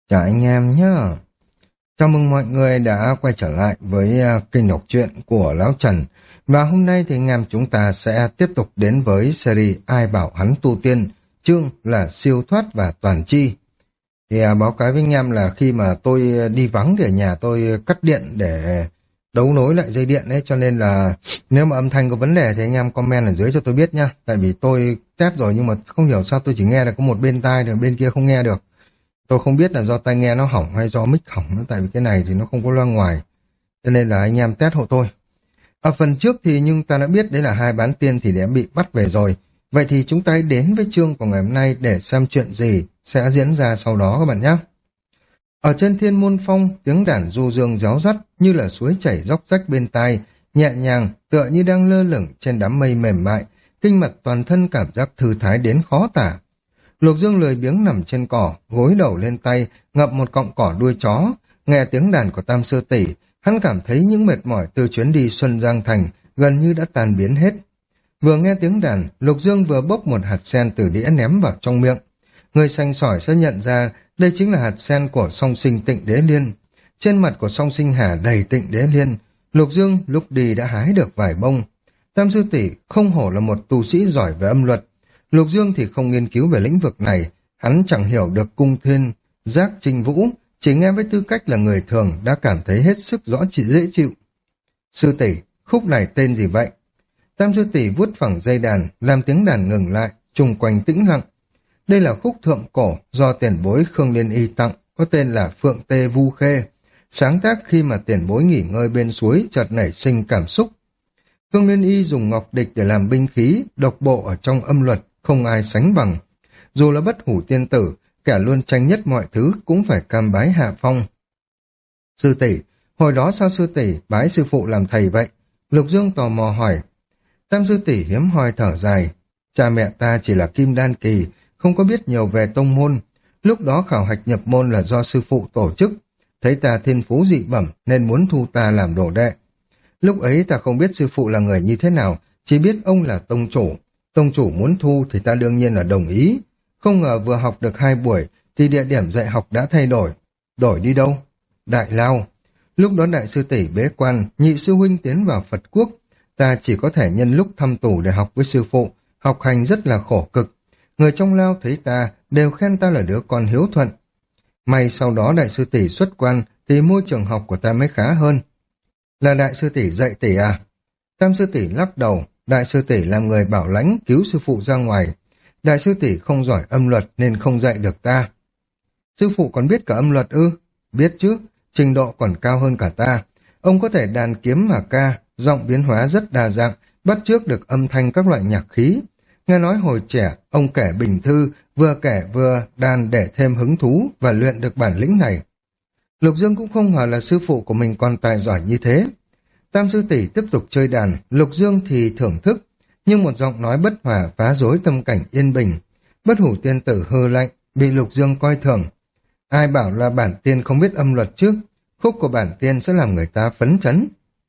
Chào anh em nhé. Chào mừng mọi người đã quay trở lại với kênh đọc truyện của Lão Trần. Và hôm nay thì anh em chúng ta sẽ tiếp tục đến với series Ai bảo hắn tu tiên, chương là siêu thoát và toàn chi. Thì báo cáo với anh em là khi mà tôi đi vắng thì ở nhà tôi cắt điện để đấu nối lại dây điện ấy, cho nên là nếu mà âm thanh có vấn đề thì anh em comment ở dưới cho tôi biết nha. Tại vì tôi test rồi nhưng mà không hiểu sao tôi chỉ nghe được có một bên tai rồi bên kia không nghe được. Tôi không biết là do tai nghe nó hỏng hay do mic hỏng nữa, tại vì cái này thì nó không có loa ngoài. Cho nên là anh em test hộ tôi. Ở phần trước thì nhưng ta đã biết đấy là hai bán tiên thì đã bị bắt về rồi. Vậy thì chúng ta hãy đến với chương của ngày hôm nay để xem chuyện gì sẽ diễn ra sau đó các bạn nhé. Ở trên Thiên Môn Phong, tiếng đàn du dương réo rắt như là suối chảy róc rách bên tai, nhẹ nhàng tựa như đang lơ lửng trên đám mây mềm mại, kinh mạch toàn thân cảm giác thư thái đến khó tả. Lục Dương lười biếng nằm trên cỏ, gối đầu lên tay, ngậm một cọng cỏ đuôi chó. Nghe tiếng đàn của Tam Sư Tỷ, hắn cảm thấy những mệt mỏi từ chuyến đi Xuân Giang Thành gần như đã tan biến hết. Vừa nghe tiếng đàn, Lục Dương vừa bốc một hạt sen từ đĩa ném vào trong miệng. Người sành sỏi sẽ nhận ra đây chính là hạt sen của song sinh Tịnh Đế Liên. Trên mặt của song sinh Hà đầy Tịnh Đế Liên, Lục Dương lúc đi đã hái được vài bông. Tam Sư Tỷ không hổ là một tu sĩ giỏi về âm luật. Lục Dương thì không nghiên cứu về lĩnh vực này, hắn chẳng hiểu được cung thiên, giác trình vũ, chỉ nghe với tư cách là người thường đã cảm thấy hết sức dễ chịu. Sư tỷ, khúc này tên gì vậy? Tam Sư Tỷ vuốt phẳng dây đàn, làm tiếng đàn ngừng lại, chung quanh tĩnh lặng. Đây là khúc thượng cổ do tiền bối Khương Liên Y tặng, có tên là Phượng Tê Vu Khê, sáng tác khi mà tiền bối nghỉ ngơi bên suối chợt nảy sinh cảm xúc. Khương Liên Y dùng ngọc địch để làm binh khí, độc bộ ở trong âm luật, không ai sánh bằng. Dù là bất hủ tiên tử, kẻ luôn tranh nhất mọi thứ cũng phải cam bái hạ phong. Sư tỷ, hồi đó sao sư tỷ bái sư phụ làm thầy vậy? Lục Dương tò mò hỏi. Tam sư tỷ hiếm hoi thở dài. Cha mẹ ta chỉ là kim đan kỳ, không có biết nhiều về tông môn. Lúc đó khảo hạch nhập môn là do sư phụ tổ chức. Thấy ta thiên phú dị bẩm nên muốn thu ta làm đồ đệ. Lúc ấy ta không biết sư phụ là người như thế nào, chỉ biết ông là tông chủ. Tông chủ muốn thu thì ta đương nhiên là đồng ý. Không ngờ vừa học được 2 buổi thì địa điểm dạy học đã thay đổi. Đổi đi đâu? Đại Lao. Lúc đó đại sư tỷ bế quan, nhị sư huynh tiến vào Phật quốc. Ta chỉ có thể nhân lúc thăm tù để học với sư phụ, học hành rất là khổ cực. Người trong Lao thấy ta đều khen ta là đứa con hiếu thuận. May sau đó đại sư tỷ xuất quan thì môi trường học của ta mới khá hơn. Là đại sư tỷ dạy tỷ à? Tam sư tỷ lắc đầu, đại sư tỷ làm người bảo lãnh cứu sư phụ ra ngoài. Đại sư tỷ không giỏi âm luật nên không dạy được ta. Sư phụ còn biết cả âm luật ư? Biết chứ, trình độ còn cao hơn cả ta. Ông có thể đàn kiếm mà ca, giọng biến hóa rất đa dạng, bắt chước được âm thanh các loại nhạc khí. Nghe nói hồi trẻ, ông kể bình thư, vừa kể vừa đàn để thêm hứng thú và luyện được bản lĩnh này. Lục Dương cũng không ngờ là sư phụ của mình còn tài giỏi như thế. Tam sư tỷ tiếp tục chơi đàn, Lục Dương thì thưởng thức, nhưng một giọng nói bất hòa phá rối tâm cảnh yên bình. Bất hủ tiên tử hừ lạnh, bị Lục Dương coi thường. Ai bảo là bản tiên không biết âm luật chứ? Khúc của bản tiên sẽ làm người ta phấn chấn.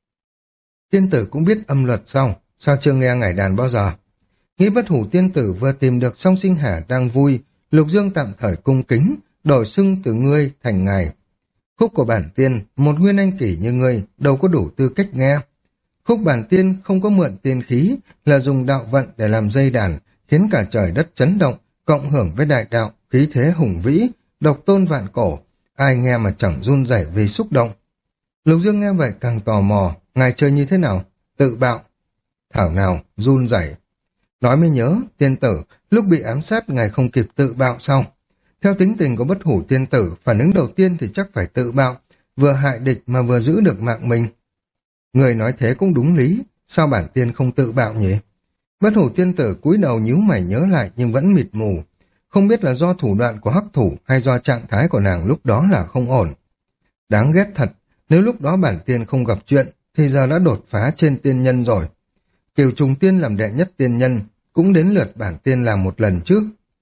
Tiên tử cũng biết âm luật sao? Sao chưa nghe ngải đàn bao giờ? Nghĩ bất hủ tiên tử vừa tìm được song sinh Hà đang vui, Lục Dương tạm thời cung kính, đổi xưng từ ngươi thành ngài. Khúc của bản tiên, một nguyên anh kỷ như ngươi, đâu có đủ tư cách nghe. Khúc bản tiên không có mượn tiên khí, là dùng đạo vận để làm dây đàn, khiến cả trời đất chấn động, cộng hưởng với đại đạo, khí thế hùng vĩ, độc tôn vạn cổ. Ai nghe mà chẳng run rẩy vì xúc động. Lục Dương nghe vậy càng tò mò, ngài chơi như thế nào? Tự bạo. Thảo nào, run rẩy. Nói mới nhớ, tiên tử, lúc bị ám sát ngài không kịp tự bạo sao? Theo tính tình của bất hủ tiên tử, phản ứng đầu tiên thì chắc phải tự bạo, vừa hại địch mà vừa giữ được mạng mình. Người nói thế cũng đúng lý, sao bản tiên không tự bạo nhỉ? Bất hủ tiên tử cúi đầu nhíu mày nhớ lại nhưng vẫn mịt mù, không biết là do thủ đoạn của hắc thủ hay do trạng thái của nàng lúc đó là không ổn. Đáng ghét thật, nếu lúc đó bản tiên không gặp chuyện thì giờ đã đột phá trên tiên nhân rồi. Kiều trùng tiên làm đệ nhất tiên nhân, cũng đến lượt bản tiên làm một lần trước.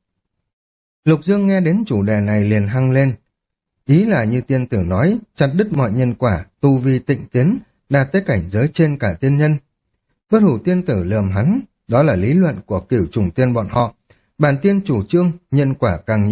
Lục Dương nghe đến chủ đề này liền hăng lên. Ý là như tiên tử nói, chặt đứt mọi nhân quả, tu vi tịnh tiến, đạt tới cảnh giới trên cả tiên nhân. Bất hủ tiên tử lườm hắn, đó là lý luận của Cửu trùng tiên bọn họ. Bản tiên chủ trương, nhân quả càng nhiều,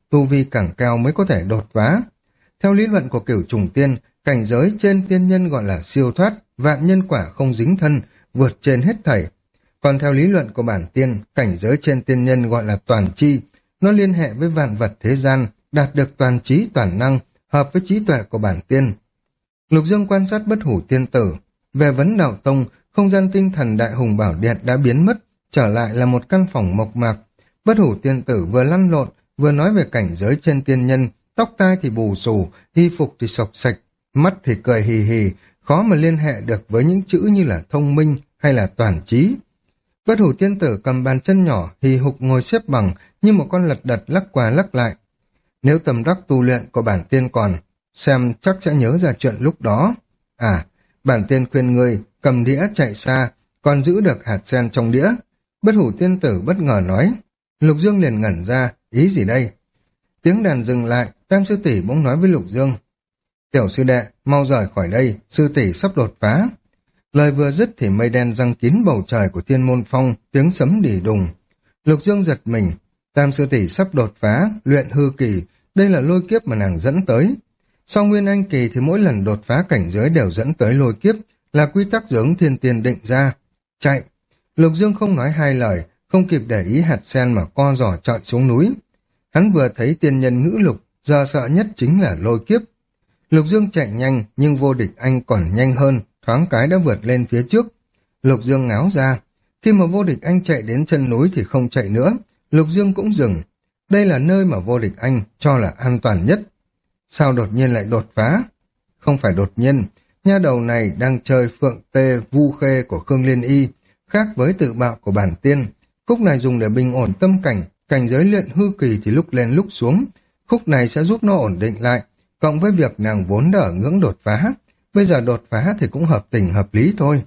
tu vi càng cao mới có thể đột phá. Theo lý luận của Cửu Trùng Tiên, cảnh giới trên tiên nhân gọi là siêu thoát, vạn nhân quả không dính thân, vượt trên hết thảy. Còn theo lý luận của bản tiên, cảnh giới trên tiên nhân gọi là toàn chi, nó liên hệ với vạn vật thế gian, đạt được toàn trí toàn năng, hợp với trí tuệ của bản tiên. Lục Dương quan sát Bất Hủ Tiên Tử. Về Vấn Đạo Tông, không gian tinh thần Đại Hùng Bảo Điện đã biến mất, trở lại là một căn phòng mộc mạc. Bất Hủ Tiên Tử vừa lăn lộn, vừa nói về cảnh giới trên tiên nhân, tóc tai thì bù xù, y phục thì sộc sạch, mắt thì cười hì hì, khó mà liên hệ được với những chữ như là thông minh hay là toàn trí. Bất Hủ Tiên Tử cầm bàn chân nhỏ, hì hục ngồi xếp bằng như một con lật đật lắc qua lắc lại. Nếu tầm đắc tu luyện của bản tiên còn, xem chắc sẽ nhớ ra chuyện lúc đó. À, bản tiên khuyên ngươi cầm đĩa chạy xa, còn giữ được hạt sen trong đĩa. Bất Hủ Tiên Tử bất ngờ nói. Lục Dương liền ngẩn ra, ý gì đây? Tiếng đàn dừng lại, Tam sư tỷ bỗng nói với Lục Dương. Tiểu sư đệ, mau rời khỏi đây, sư tỷ sắp đột phá. Lời vừa dứt thì mây đen giăng kín bầu trời của Thiên Môn Phong, tiếng sấm đỉ đùng. Lục Dương giật mình, Tam sư tỷ sắp đột phá, luyện hư kỳ, đây là lôi kiếp mà nàng dẫn tới. Sau Nguyên Anh kỳ thì mỗi lần đột phá cảnh giới đều dẫn tới lôi kiếp, là quy tắc do Ứng Thiên Tiên định ra. Chạy! Lục Dương không nói hai lời, không kịp để ý hạt sen mà co giò chọi xuống núi. Hắn vừa thấy tiên nhân ngữ lục, giờ sợ nhất chính là lôi kiếp. Lục Dương chạy nhanh, nhưng Vô Địch Anh còn nhanh hơn, thoáng cái đã vượt lên phía trước. Lục Dương ngáo ra. Khi mà Vô Địch Anh chạy đến chân núi thì không chạy nữa, Lục Dương cũng dừng. Đây là nơi mà Vô Địch Anh cho là an toàn nhất. Sao đột nhiên lại đột phá? Không phải đột nhiên, nha đầu này đang chơi Phượng Tê Vu Khê của Khương Liên Y, khác với tự bạo của bản tiên. Khúc này dùng để bình ổn tâm cảnh, cảnh giới luyện hư kỳ thì lúc lên lúc xuống. Khúc này sẽ giúp nó ổn định lại, cộng với việc nàng vốn đã ở ngưỡng đột phá. Bây giờ đột phá thì cũng hợp tình hợp lý thôi.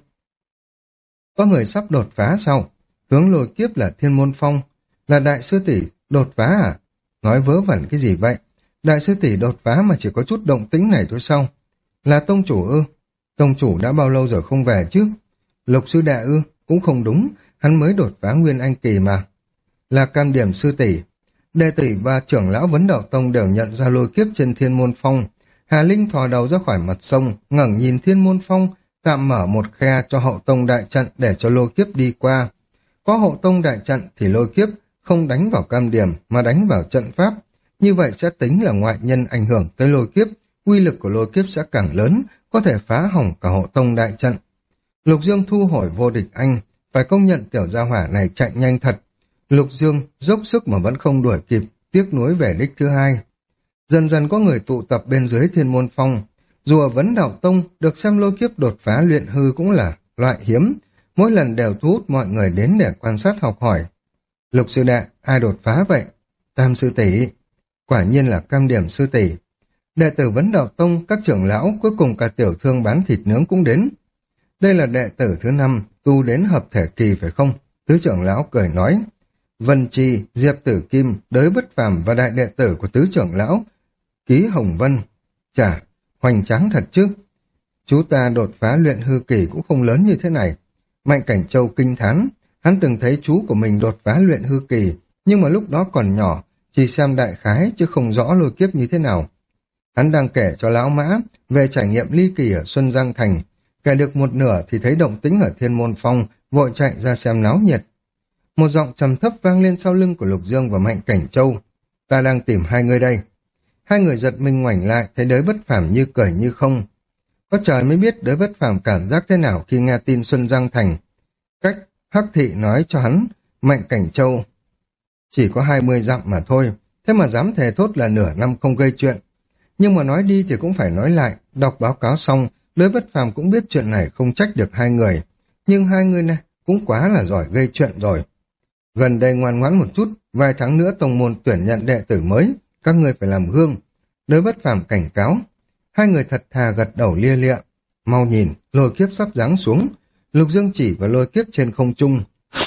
Có người sắp đột phá sao? Hướng lôi kiếp là Thiên Môn Phong. Là đại sư tỷ đột phá à? Nói vớ vẩn cái gì vậy? Đại sư tỷ đột phá mà chỉ có chút động tĩnh này thôi sao? Là tông chủ ư? Tông chủ đã bao lâu rồi không về chứ? Lục sư đệ ư? Cũng không đúng, hắn mới đột phá Nguyên Anh kỳ mà. Là Cam Điểm sư tỷ. Đệ tử và trưởng lão Vấn Đạo Tông đều nhận ra lôi kiếp trên Thiên Môn Phong. Hà Linh thò đầu ra khỏi mặt sông, ngẩng nhìn Thiên Môn Phong, tạm mở một khe cho hậu tông đại trận để cho lôi kiếp đi qua. Có hậu tông đại trận thì lôi kiếp không đánh vào Cam Điểm mà đánh vào trận pháp. Như vậy sẽ tính là ngoại nhân ảnh hưởng tới lôi kiếp, uy lực của lôi kiếp sẽ càng lớn, có thể phá hỏng cả hậu tông đại trận. Lục Dương thu hồi Vô Địch Anh, phải công nhận tiểu gia hỏa này chạy nhanh thật. Lục Dương dốc sức mà vẫn không đuổi kịp, tiếc nuối về đích thứ hai. Dần dần có người tụ tập bên dưới Thiên Môn Phong. Dù ở Vấn Đạo Tông, được xem lôi kiếp đột phá luyện hư cũng là loại hiếm, mỗi lần đều thu hút mọi người đến để quan sát học hỏi. Lục sư đệ, ai đột phá vậy? Tam sư tỷ. Quả nhiên là Cam Điểm sư tỷ. Đệ tử Vấn Đạo Tông, các trưởng lão, cuối cùng cả tiểu thương bán thịt nướng cũng đến. Đây là đệ tử thứ 5, tu đến hợp thể kỳ phải không? Tứ trưởng lão cười nói. Vân Chi, Diệp Tử Kim, Đới Bất Phàm và đại đệ tử của tứ trưởng lão, Ký Hồng Vân. Chà, hoành tráng thật chứ. Chú ta đột phá luyện hư kỳ cũng không lớn như thế này. Mạnh Cảnh Châu kinh thán, hắn từng thấy chú của mình đột phá luyện hư kỳ, nhưng mà lúc đó còn nhỏ, chỉ xem đại khái chứ không rõ lôi kiếp như thế nào. Hắn đang kể cho lão Mã về trải nghiệm ly kỳ ở Xuân Giang Thành, kể được một nửa thì thấy động tĩnh ở Thiên Môn Phong, vội chạy ra xem náo nhiệt. Một giọng trầm thấp vang lên sau lưng của Lục Dương và Mạnh Cảnh Châu. Ta đang tìm hai người đây. Hai người giật mình ngoảnh lại, thấy Đới Bất Phàm như cười như không. Có trời mới biết Đới Bất Phàm cảm giác thế nào khi nghe tin Xuân Giang Thành. Cách Hắc Thị nói cho hắn, Mạnh Cảnh Châu chỉ có 20 dặm mà thôi, thế mà dám thề thốt là nửa năm không gây chuyện. Nhưng mà nói đi thì cũng phải nói lại, đọc báo cáo xong, Đới Bất Phàm cũng biết chuyện này không trách được hai người. Nhưng hai người này cũng quá là giỏi gây chuyện rồi. Gần đây ngoan ngoãn một chút, vài tháng nữa tông môn tuyển nhận đệ tử mới, các ngươi phải làm gương. Đới Bất Phàm cảnh cáo. Hai người thật thà gật đầu lia lịa. Mau nhìn, lôi kiếp sắp giáng xuống. Lục Dương chỉ vào lôi kiếp trên không trung.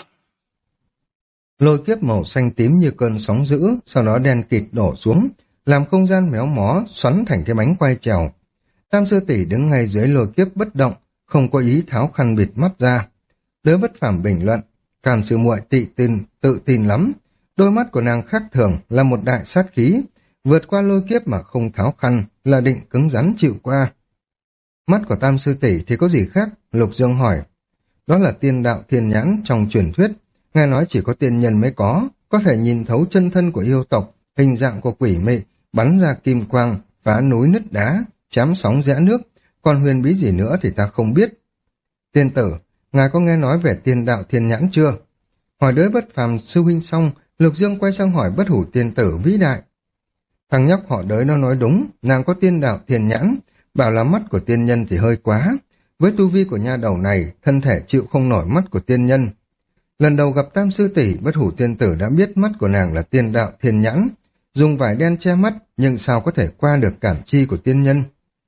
Lôi kiếp màu xanh tím như cơn sóng dữ, sau đó đen kịt đổ xuống, làm không gian méo mó, xoắn thành cái bánh quay trèo. Tam sư tỷ đứng ngay dưới lôi kiếp bất động, không có ý tháo khăn bịt mắt ra. Đới Bất Phàm bình luận, Càn sư muội tự tin lắm, Đôi mắt của nàng khác thường là một đại sát khí, vượt qua lôi kiếp mà không tháo khăn là định cứng rắn chịu qua. Mắt của Tam sư tỷ thì có gì khác? Lục Dương hỏi. Đó là tiên đạo thiên nhãn trong truyền thuyết, nghe nói chỉ có tiên nhân mới có thể nhìn thấu chân thân của yêu tộc, hình dạng của quỷ mị, bắn ra kim quang, phá núi nứt đá, chém sóng giã nước, còn huyền bí gì nữa thì ta không biết. Tiên tử, ngài có nghe nói về tiên đạo thiên nhãn chưa? Hỏi đới Bất Phàm sư huynh xong, Lục Dương quay sang hỏi Bất Hủ tiên tử vĩ đại. Thằng nhóc họ đới nó nói đúng, nàng có tiên đạo thiên nhãn, bảo là mắt của tiên nhân thì hơi quá. Với tu vi của nha đầu này, thân thể chịu không nổi mắt của tiên nhân. Lần đầu gặp Tam sư tỷ, Bất Hủ tiên tử đã biết mắt của nàng là tiên đạo thiên nhãn, dùng vải đen che mắt, nhưng sao có thể qua được cảm chi của tiên nhân.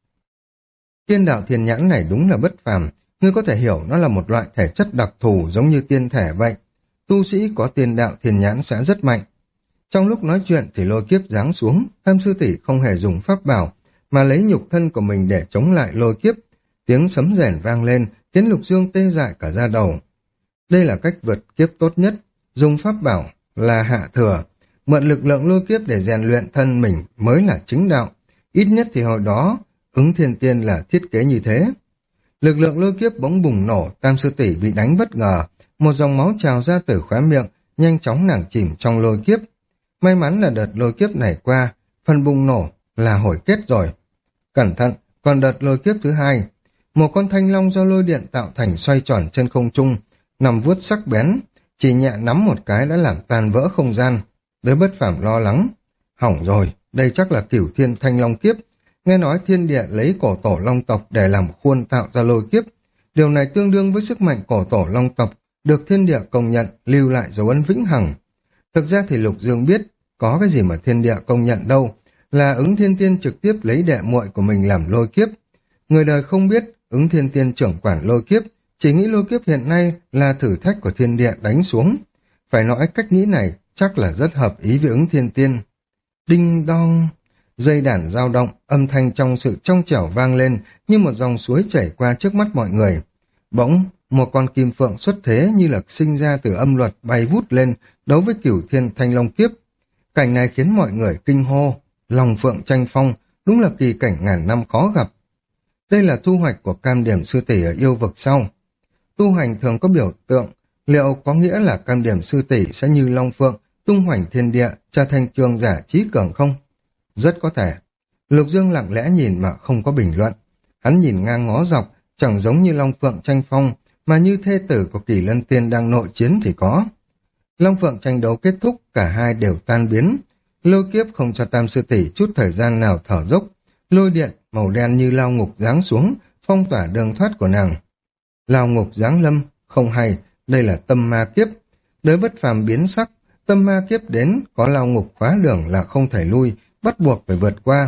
Tiên đạo thiên nhãn này đúng là bất phàm, ngươi có thể hiểu nó là một loại thể chất đặc thù giống như tiên thể vậy. Tu sĩ có tiên đạo thiên nhãn sẽ rất mạnh. Trong lúc nói chuyện thì lôi kiếp giáng xuống, Tam sư tỷ không hề dùng pháp bảo, mà lấy nhục thân của mình để chống lại lôi kiếp. Tiếng sấm rền vang lên, khiến Lục Dương tê dại cả da đầu. Đây là cách vượt kiếp tốt nhất, dùng pháp bảo là hạ thừa, mượn lực lượng lôi kiếp để rèn luyện thân mình mới là chính đạo. Ít nhất thì hồi đó, Ứng Thiên Tiên là thiết kế như thế. Lực lượng lôi kiếp bỗng bùng nổ, Tam sư tỷ bị đánh bất ngờ, một dòng máu trào ra từ khóe miệng, nhanh chóng nàng chìm trong lôi kiếp. May mắn là đợt lôi kiếp này qua, phần bùng nổ là hồi kết rồi. Cẩn thận, còn đợt lôi kiếp thứ hai, một con thanh long do lôi điện tạo thành xoay tròn trên không trung, nằm vuốt sắc bén, chỉ nhẹ nắm một cái đã làm tan vỡ không gian. Đới Bất Phàm lo lắng. Hỏng rồi, đây chắc là Cửu Thiên Thanh Long kiếp. Nghe nói thiên địa lấy cổ tổ long tộc để làm khuôn tạo ra lôi kiếp. Điều này tương đương với sức mạnh cổ tổ long tộc, được thiên địa công nhận, lưu lại dấu ấn vĩnh hằng. Thực ra thì Lục Dương biết, có cái gì mà thiên địa công nhận đâu, là Ứng Thiên Tiên trực tiếp lấy đệ muội của mình làm lôi kiếp. Người đời không biết, Ứng Thiên Tiên trưởng quản lôi kiếp, chỉ nghĩ lôi kiếp hiện nay là thử thách của thiên địa đánh xuống. Phải nói cách nghĩ này chắc là rất hợp ý với Ứng Thiên Tiên. Đinh đong, dây đàn dao động, âm thanh trong sự trong trẻo vang lên như một dòng suối chảy qua trước mắt mọi người. Bỗng, một con kim phượng xuất thế như là sinh ra từ âm luật bay vút lên, đấu với Cửu Thiên Thanh Long kiếp. Cảnh này khiến mọi người kinh hô, lòng phượng tranh phong, đúng là kỳ cảnh ngàn năm khó gặp. Đây là thu hoạch của Cam Điểm sư tỷ ở yêu vực sau. Tu hành thường có biểu tượng, liệu có nghĩa là Cam Điểm sư tỷ sẽ như long phượng, tung hoành thiên địa, trở thành cường giả trí cường không? Rất có thể. Lục Dương lặng lẽ nhìn mà không có bình luận. Hắn nhìn ngang ngó dọc, chẳng giống như long phượng tranh phong, mà như thê tử của Kỳ Lân Tiên đang nội chiến thì có. Long phượng tranh đấu kết thúc, cả hai đều tan biến. Lôi kiếp không cho Tam sư tỷ chút thời gian nào thở dốc. Lôi điện màu đen như lao ngục giáng xuống, phong tỏa đường thoát của nàng. Lao ngục giáng lâm, không hay, đây là tâm ma kiếp. Đới Bất Phàm biến sắc, tâm ma kiếp đến, có lao ngục khóa đường là không thể lui, bắt buộc phải vượt qua.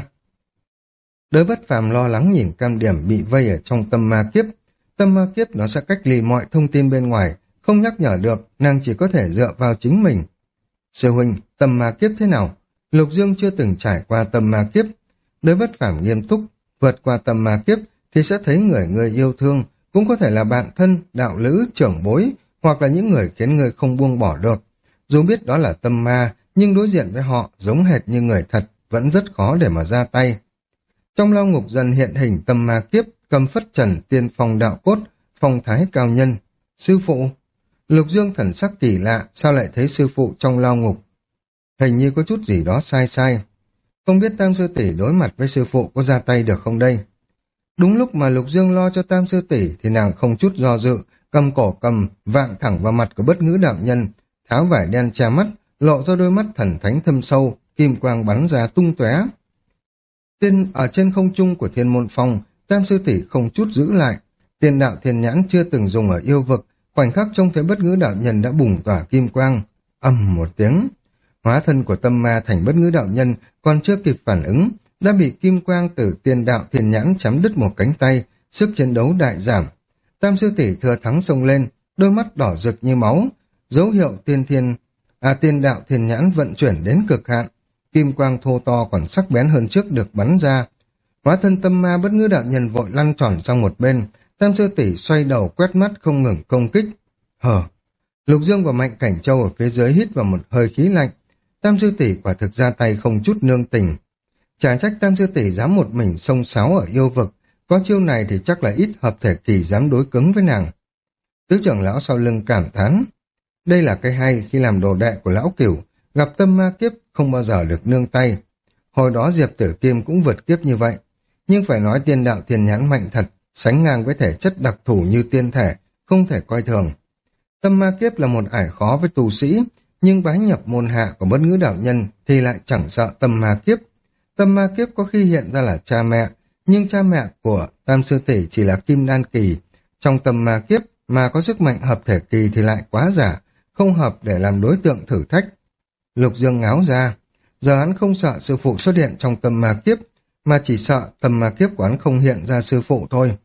Đới Bất Phàm lo lắng nhìn Cam Điểm bị vây ở trong tâm ma kiếp. Tâm ma kiếp nó sẽ cách ly mọi thông tin bên ngoài, không nhắc nhở được, nàng chỉ có thể dựa vào chính mình. Sư huynh, tâm ma kiếp thế nào? Lục Dương chưa từng trải qua tâm ma kiếp. Đới Bất Phàm nghiêm túc, vượt qua tâm ma kiếp thì sẽ thấy người yêu thương, cũng có thể là bạn thân, đạo lữ, trưởng bối, hoặc là những người khiến người không buông bỏ được. Dù biết đó là tâm ma, nhưng đối diện với họ giống hệt như người thật, vẫn rất khó để mà ra tay. Trong lao ngục dần hiện hình tâm ma kiếp, cầm phất trần, tiên phong đạo cốt, phong thái cao nhân. Sư phụ! Lục Dương thần sắc kỳ lạ, sao lại thấy sư phụ trong lao ngục? Hình như có chút gì đó sai sai. Không biết Tam sư tỷ đối mặt với sư phụ có ra tay được không đây? Đúng lúc mà Lục Dương lo cho Tam sư tỷ thì nàng không chút do dự, cầm cổ cầm, vạng thẳng vào mặt của Bất Ngữ đạo nhân, tháo vải đen che mắt, lộ ra đôi mắt thần thánh thâm sâu, kim quang bắn ra tung tóe. Ở trên không trung của Thiên Môn Phong, Tam sư tỷ không chút giữ lại. Tiên đạo thiên nhãn chưa từng dùng ở yêu vực, khoảnh khắc trông thấy Bất Ngữ đạo nhân đã bùng tỏa kim quang. Ầm một tiếng, hóa thân của tâm ma thành Bất Ngữ đạo nhân còn chưa kịp phản ứng, đã bị kim quang từ tiên đạo thiên nhãn chém đứt một cánh tay, sức chiến đấu đại giảm. Tam sư tỷ thừa thắng xông lên, đôi mắt đỏ rực như máu, dấu hiệu tiên đạo thiên nhãn vận chuyển đến cực hạn. Kim quang thô to còn sắc bén hơn trước được bắn ra. Hóa thân tâm ma Bất Ngữ đạo nhân vội lăn tròn sang một bên. Tam sư tỷ xoay đầu quét mắt không ngừng công kích. Lục Dương và Mạnh Cảnh Châu ở phía dưới hít vào một hơi khí lạnh. Tam sư tỷ quả thực ra tay không chút nương tình. Chả trách Tam sư tỷ dám một mình xông xáo ở yêu vực, có chiêu này thì chắc là ít hợp thể kỳ dám đối cứng với nàng. Tứ trưởng lão sau lưng cảm thán. Đây là cái hay khi làm đồ đệ của lão Cửu, gặp tâm ma kiếp không bao giờ được nương tay. Hồi đó Diệp Tử Kim cũng vượt kiếp như vậy, nhưng phải nói tiên đạo thiên nhãn mạnh thật, sánh ngang với thể chất đặc thù như tiên thể, không thể coi thường. Tâm ma kiếp là một ải khó với tu sĩ, nhưng bái nhập môn hạ của bất ngữ đạo nhân thì lại chẳng sợ tâm ma kiếp. Tâm ma kiếp có khi hiện ra là cha mẹ, nhưng cha mẹ của Tam sư tỷ chỉ là kim đan kỳ. Trong tâm ma kiếp mà có sức mạnh hợp thể kỳ thì lại quá giả, không hợp để làm đối tượng thử thách. Lục Dương ngáo ra, giờ hắn không sợ sư phụ xuất hiện trong tâm ma kiếp, mà chỉ sợ tâm ma kiếp của hắn không hiện ra sư phụ thôi.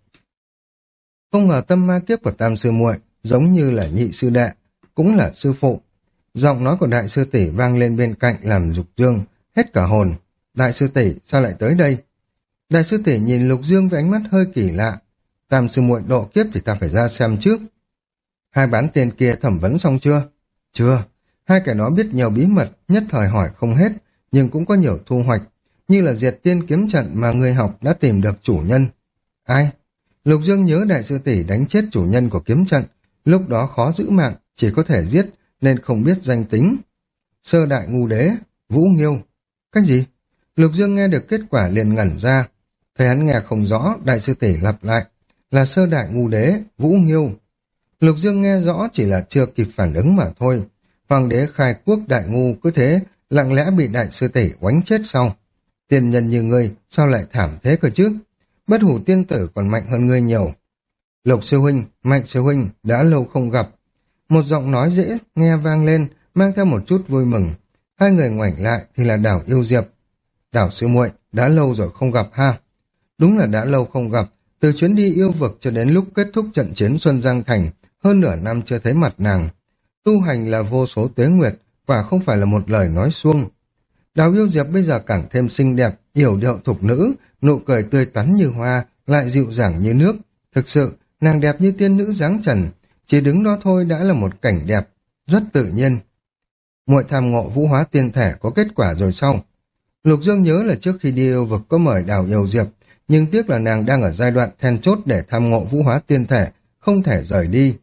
Không ngờ tâm ma kiếp của Tam sư muội giống như là nhị sư đệ, cũng là sư phụ. Giọng nói của đại sư tỷ vang lên bên cạnh làm Lục Dương hết cả hồn. Đại sư tỷ sao lại tới đây? Đại sư tỷ nhìn Lục Dương với ánh mắt hơi kỳ lạ. Tam sư muội độ kiếp thì ta phải ra xem trước. Hai bán tiền kia thẩm vấn xong chưa? Chưa. Hai kẻ đó biết nhiều bí mật, nhất thời hỏi không hết, nhưng cũng có nhiều thu hoạch, như là diệt tiên kiếm trận mà người học đã tìm được chủ nhân. Ai? Lục Dương nhớ đại sư tỷ đánh chết chủ nhân của kiếm trận, lúc đó khó giữ mạng, chỉ có thể giết, nên không biết danh tính. Sơ đại ngu đế, Vũ Nghiêu. Cái gì? Lục Dương nghe được kết quả liền ngẩn ra. Thấy hắn nghe không rõ, đại sư tỷ lặp lại. Là sơ đại ngu đế, Vũ Nghiêu. Lục Dương nghe rõ chỉ là chưa kịp phản ứng mà thôi. Hoàng đế khai quốc đại ngu cứ thế, lặng lẽ bị đại sư tỷ oánh chết sau. Tiên nhân như ngươi, sao lại thảm thế cơ chứ? Bất hủ tiên tử còn mạnh hơn ngươi nhiều. Lục sư huynh, Mạnh sư huynh, đã lâu không gặp. Một giọng nói dễ nghe vang lên, mang theo một chút vui mừng. Hai người ngoảnh lại thì là Đảo Yêu Diệp. Đảo sư muội, đã lâu rồi không gặp ha. Đúng là đã lâu không gặp, từ chuyến đi yêu vực cho đến lúc kết thúc trận chiến Xuân Giang Thành, hơn nửa năm chưa thấy mặt nàng. Tu hành là vô số tuế nguyệt, quả không phải là một lời nói suông. Đào Yêu Diệp bây giờ càng thêm xinh đẹp, yểu điệu thục nữ, nụ cười tươi tắn như hoa, lại dịu dàng như nước. Thực sự, nàng đẹp như tiên nữ dáng trần, chỉ đứng đó thôi đã là một cảnh đẹp, rất tự nhiên. Muội tham ngộ vũ hóa tiên thể có kết quả rồi sao? Lục Dương nhớ là trước khi đi yêu vực có mời Đào Yêu Diệp, nhưng tiếc là nàng đang ở giai đoạn then chốt để tham ngộ vũ hóa tiên thể, không thể rời đi.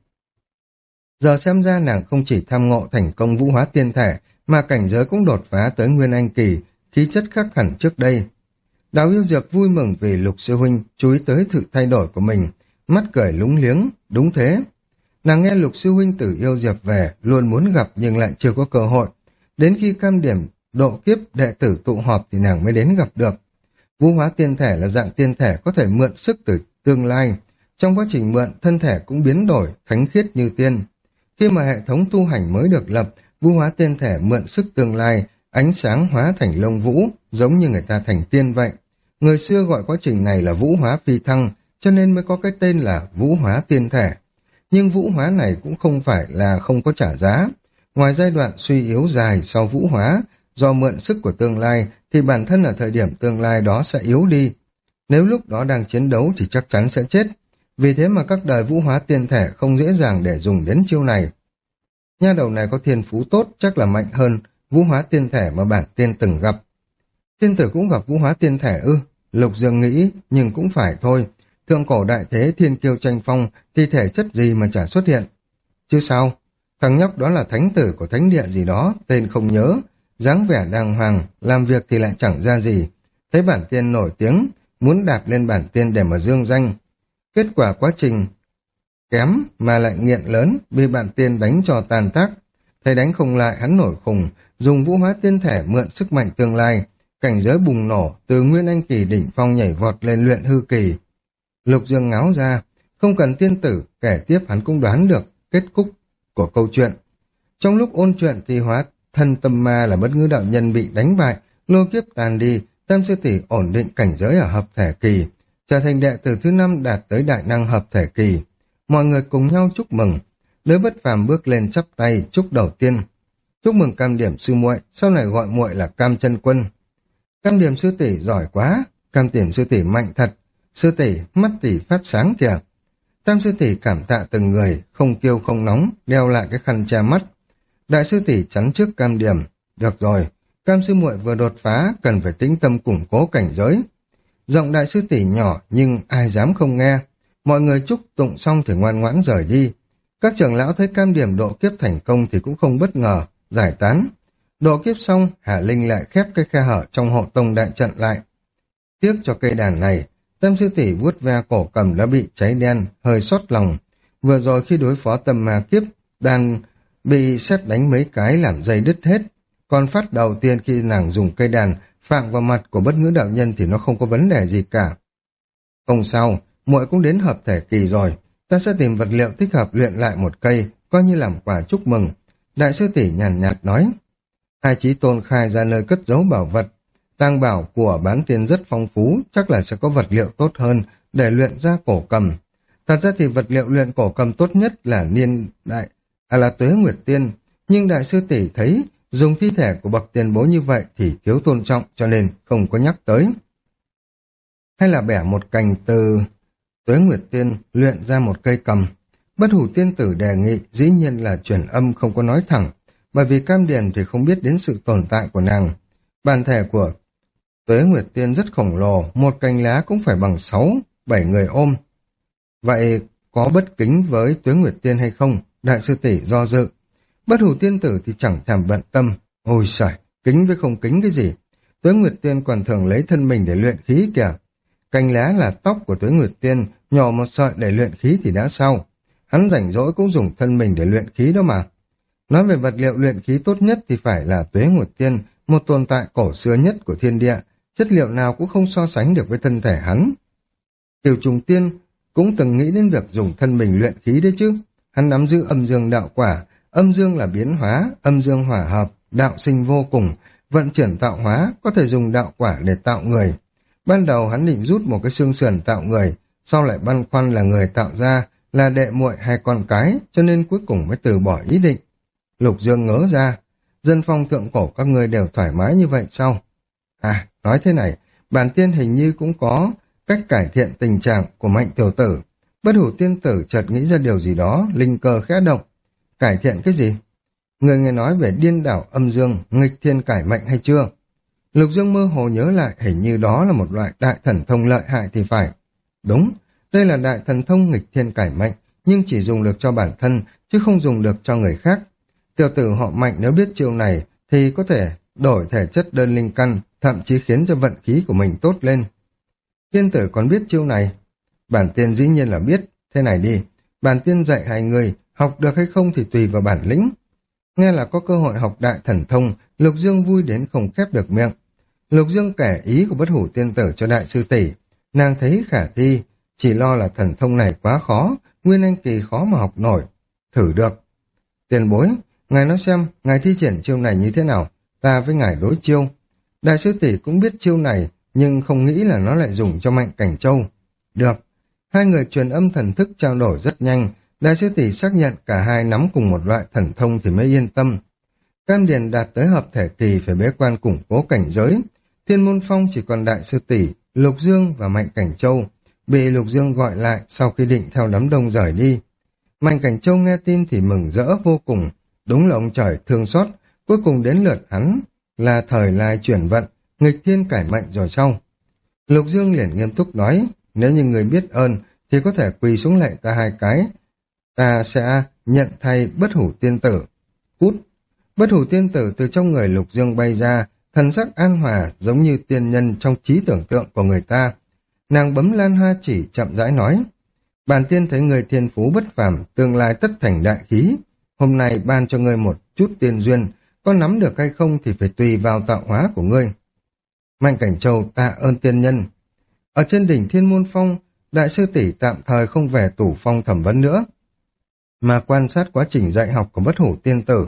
Giờ xem ra nàng không chỉ tham ngộ thành công vũ hóa tiên thể, mà cảnh giới cũng đột phá tới Nguyên Anh kỳ, khí chất khác hẳn trước đây. Đào Yêu Diệp vui mừng vì Lục sư huynh chú ý tới sự thay đổi của mình, mắt cười lúng liếng, đúng thế. Nàng nghe Lục sư huynh từ Yêu Diệp về, luôn muốn gặp nhưng lại chưa có cơ hội. Đến khi cam điểm độ kiếp đệ tử tụ họp thì nàng mới đến gặp được. Vũ hóa tiên thể là dạng tiên thể có thể mượn sức từ tương lai. Trong quá trình mượn, thân thể cũng biến đổi, thánh khiết như tiên. Khi mà hệ thống tu hành mới được lập, vũ hóa tiên thể mượn sức tương lai, ánh sáng hóa thành lông vũ, giống như người ta thành tiên vậy. Người xưa gọi quá trình này là vũ hóa phi thăng, cho nên mới có cái tên là vũ hóa tiên thể. Nhưng vũ hóa này cũng không phải là không có trả giá. Ngoài giai đoạn suy yếu dài sau vũ hóa, do mượn sức của tương lai, thì bản thân ở thời điểm tương lai đó sẽ yếu đi. Nếu lúc đó đang chiến đấu thì chắc chắn sẽ chết. Vì thế mà các đời vũ hóa tiên thể không dễ dàng để dùng đến chiêu này. Nha đầu này có thiên phú tốt, chắc là mạnh hơn vũ hóa tiên thể mà bản tiên từng gặp. Tiên tử cũng gặp vũ hóa tiên thể ư? Lục Dương nghĩ, nhưng cũng phải thôi. Thượng cổ đại thế thiên kiêu tranh phong thì thể chất gì mà chả xuất hiện. Chứ sao? Thằng nhóc đó là thánh tử của thánh địa gì đó, tên không nhớ. Dáng vẻ đàng hoàng, làm việc thì lại chẳng ra gì. Thấy bản tiên nổi tiếng, muốn đạp lên bản tiên để mà dương danh. Kết quả quá trình kém mà lại nghiện lớn, bị bản tiên đánh cho tàn tác. Thấy đánh không lại, hắn nổi khùng, dùng vũ hóa tiên thể mượn sức mạnh tương lai, cảnh giới bùng nổ, từ Nguyên Anh kỳ đỉnh phong nhảy vọt lên luyện hư kỳ. Lục Dương ngáo ra, không cần tiên tử, kể tiếp hắn cũng đoán được kết cục của câu chuyện. Trong lúc ôn chuyện thì hóa thân tâm ma là bất ngữ đạo nhân bị đánh bại, lôi kiếp tàn đi, Tam sư tỷ ổn định cảnh giới ở hợp thể kỳ, trở thành đệ tử thứ 5 đạt tới đại năng hợp thể kỳ. Mọi người cùng nhau chúc mừng. Lưới Bất Phàm bước lên chắp tay chúc đầu tiên. Chúc mừng Cam Điểm sư muội, sau này gọi muội là Cam Chân Quân. Cam Điểm sư tỷ giỏi quá, Cam Điểm sư tỷ mạnh thật, sư tỷ mắt tỷ phát sáng kìa. Tam sư tỷ cảm tạ từng người, không kiêu không nóng, đeo lại cái khăn che mắt. Đại sư tỷ chắn trước Cam Điểm. Được rồi, Cam sư muội vừa đột phá, cần phải tĩnh tâm củng cố cảnh giới. Giọng đại sư tỷ nhỏ nhưng ai dám không nghe. Mọi người chúc tụng xong thì ngoan ngoãn rời đi. Các trưởng lão thấy Cam Điểm độ kiếp thành công thì cũng không bất ngờ, giải tán. Độ kiếp xong, Hà Linh lại khép cái khe hở trong hộ tông đại trận lại. Tiếc cho cây đàn này, Tam sư tỷ vuốt ve cổ cầm đã bị cháy đen, hơi xót lòng. Vừa rồi khi đối phó tâm ma kiếp, đàn bị sét đánh mấy cái làm dây đứt hết. Còn phát đầu tiên khi nàng dùng cây đàn phạng vào mặt của Bất Ngữ đạo nhân thì nó không có vấn đề gì cả. Không sao, muội cũng đến hợp thể kỳ rồi, ta sẽ tìm vật liệu thích hợp luyện lại một cây, coi như làm quà chúc mừng. Đại sư tỷ nhàn nhạt nói. Hai chí tôn khai ra nơi cất giấu bảo vật. Tàng bảo của bán tiên rất phong phú, chắc là sẽ có vật liệu tốt hơn để luyện ra cổ cầm. Thật ra thì vật liệu luyện cổ cầm tốt nhất là là Tuế Nguyệt Tiên, nhưng đại sư tỷ thấy dùng thi thể của bậc tiền bối như vậy thì thiếu tôn trọng cho nên không có nhắc tới. Hay là bẻ một cành từ Tuế Nguyệt Tiên luyện ra một cây cầm. Bất Hủ tiên tử đề nghị dĩ nhiên là truyền âm không có nói thẳng, bởi vì Cam Điền thì không biết đến sự tồn tại của nàng. Bản thể của Tuế Nguyệt Tiên rất khổng lồ, một cành lá cũng phải bằng 6-7 người ôm. Vậy có bất kính với Tuế Nguyệt Tiên hay không? Đại sư tỷ do dự. Bất Hủ tiên tử thì chẳng thèm bận tâm. Ôi trời, kính với không kính cái gì? Tuế Nguyệt Tiên còn thường lấy thân mình để luyện khí kìa. Cành lá là tóc của Tuế Nguyệt Tiên, nhỏ một sợi để luyện khí thì đã sao? Hắn rảnh rỗi cũng dùng thân mình để luyện khí đó mà. Nói về vật liệu luyện khí tốt nhất thì phải là Tuế Nguyệt Tiên, một tồn tại cổ xưa nhất của thiên địa, chất liệu nào cũng không so sánh được với thân thể hắn. Kiều Trùng Tiên cũng từng nghĩ đến việc dùng thân mình luyện khí đấy chứ. Hắn nắm giữ âm dương đạo quả, âm dương là biến hóa, âm dương hòa hợp, đạo sinh vô cùng, vận chuyển tạo hóa, có thể dùng đạo quả để tạo người. Ban đầu hắn định rút một cái xương sườn tạo người, sau lại băn khoăn là người tạo ra, là đệ muội hay con cái, cho nên cuối cùng mới từ bỏ ý định. Lục Dương ngớ ra, dân phong thượng cổ các ngươi đều thoải mái như vậy sao? À, nói thế này, bản tiên hình như cũng có cách cải thiện tình trạng của Mạnh tiểu tử. Bất Hủ tiên tử chợt nghĩ ra điều gì đó, linh cơ khẽ động. Cải thiện cái gì? Người nghe nói về điên đảo âm dương, nghịch thiên cải mệnh hay chưa? Lục Dương mơ hồ nhớ lại, hình như đó là một loại đại thần thông lợi hại thì phải. Đúng, đây là đại thần thông nghịch thiên cải mệnh, nhưng chỉ dùng được cho bản thân, chứ không dùng được cho người khác. Tiểu tử họ Mạnh nếu biết chiêu này, thì có thể đổi thể chất đơn linh căn, thậm chí khiến cho vận khí của mình tốt lên. Tiên tử còn biết chiêu này? Bản tiên dĩ nhiên là biết. Thế này đi, bản tiên dạy hai người, học được hay không thì tùy vào bản lĩnh. Nghe là có cơ hội học đại thần thông, Lục Dương vui đến không khép được miệng. Lục Dương kể ý của Bất Hủ tiên tử cho đại sư tỷ, nàng thấy khả thi, chỉ lo là thần thông này quá khó, nguyên anh kỳ khó mà học nổi. Thử được. Tiền bối, ngài nói xem, ngài thi triển chiêu này như thế nào, ta với ngài đối chiêu. Đại sư tỷ cũng biết chiêu này, nhưng không nghĩ là nó lại dùng cho Mạnh Cảnh Châu. Được. Hai người truyền âm thần thức trao đổi rất nhanh, đại sư tỷ xác nhận cả hai nắm cùng một loại thần thông thì mới yên tâm. Cam Điền đạt tới hợp thể kỳ phải bế quan củng cố cảnh giới. Thiên Môn Phong chỉ còn đại sư tỷ, Lục Dương và Mạnh Cảnh Châu, bị Lục Dương gọi lại sau khi định theo đám đông rời đi. Mạnh Cảnh Châu nghe tin thì mừng rỡ vô cùng, đúng là ông trời thương xót, cuối cùng đến lượt hắn là thời lai chuyển vận, nghịch thiên cải mệnh rồi sau. Lục Dương liền nghiêm túc nói, nếu như người biết ơn thì có thể quỳ xuống lạy ta hai cái, ta sẽ nhận thay Bất Hủ tiên tử. Cút! Bất Hủ tiên tử từ trong người Lục Dương bay ra, thần sắc an hòa giống như tiên nhân trong trí tưởng tượng của người ta. Nàng bấm lan hoa chỉ chậm rãi nói, bản tiên thấy người thiên phú bất phàm, tương lai tất thành đại khí. Hôm nay ban cho ngươi một chút tiên duyên, có nắm được hay không thì phải tùy vào tạo hóa của ngươi. Mạnh Cảnh Châu tạ ơn tiên nhân. Ở trên đỉnh Thiên Môn Phong, đại sư tỷ tạm thời không về tủ phong thẩm vấn nữa, mà quan sát quá trình dạy học của Bất Hủ tiên tử.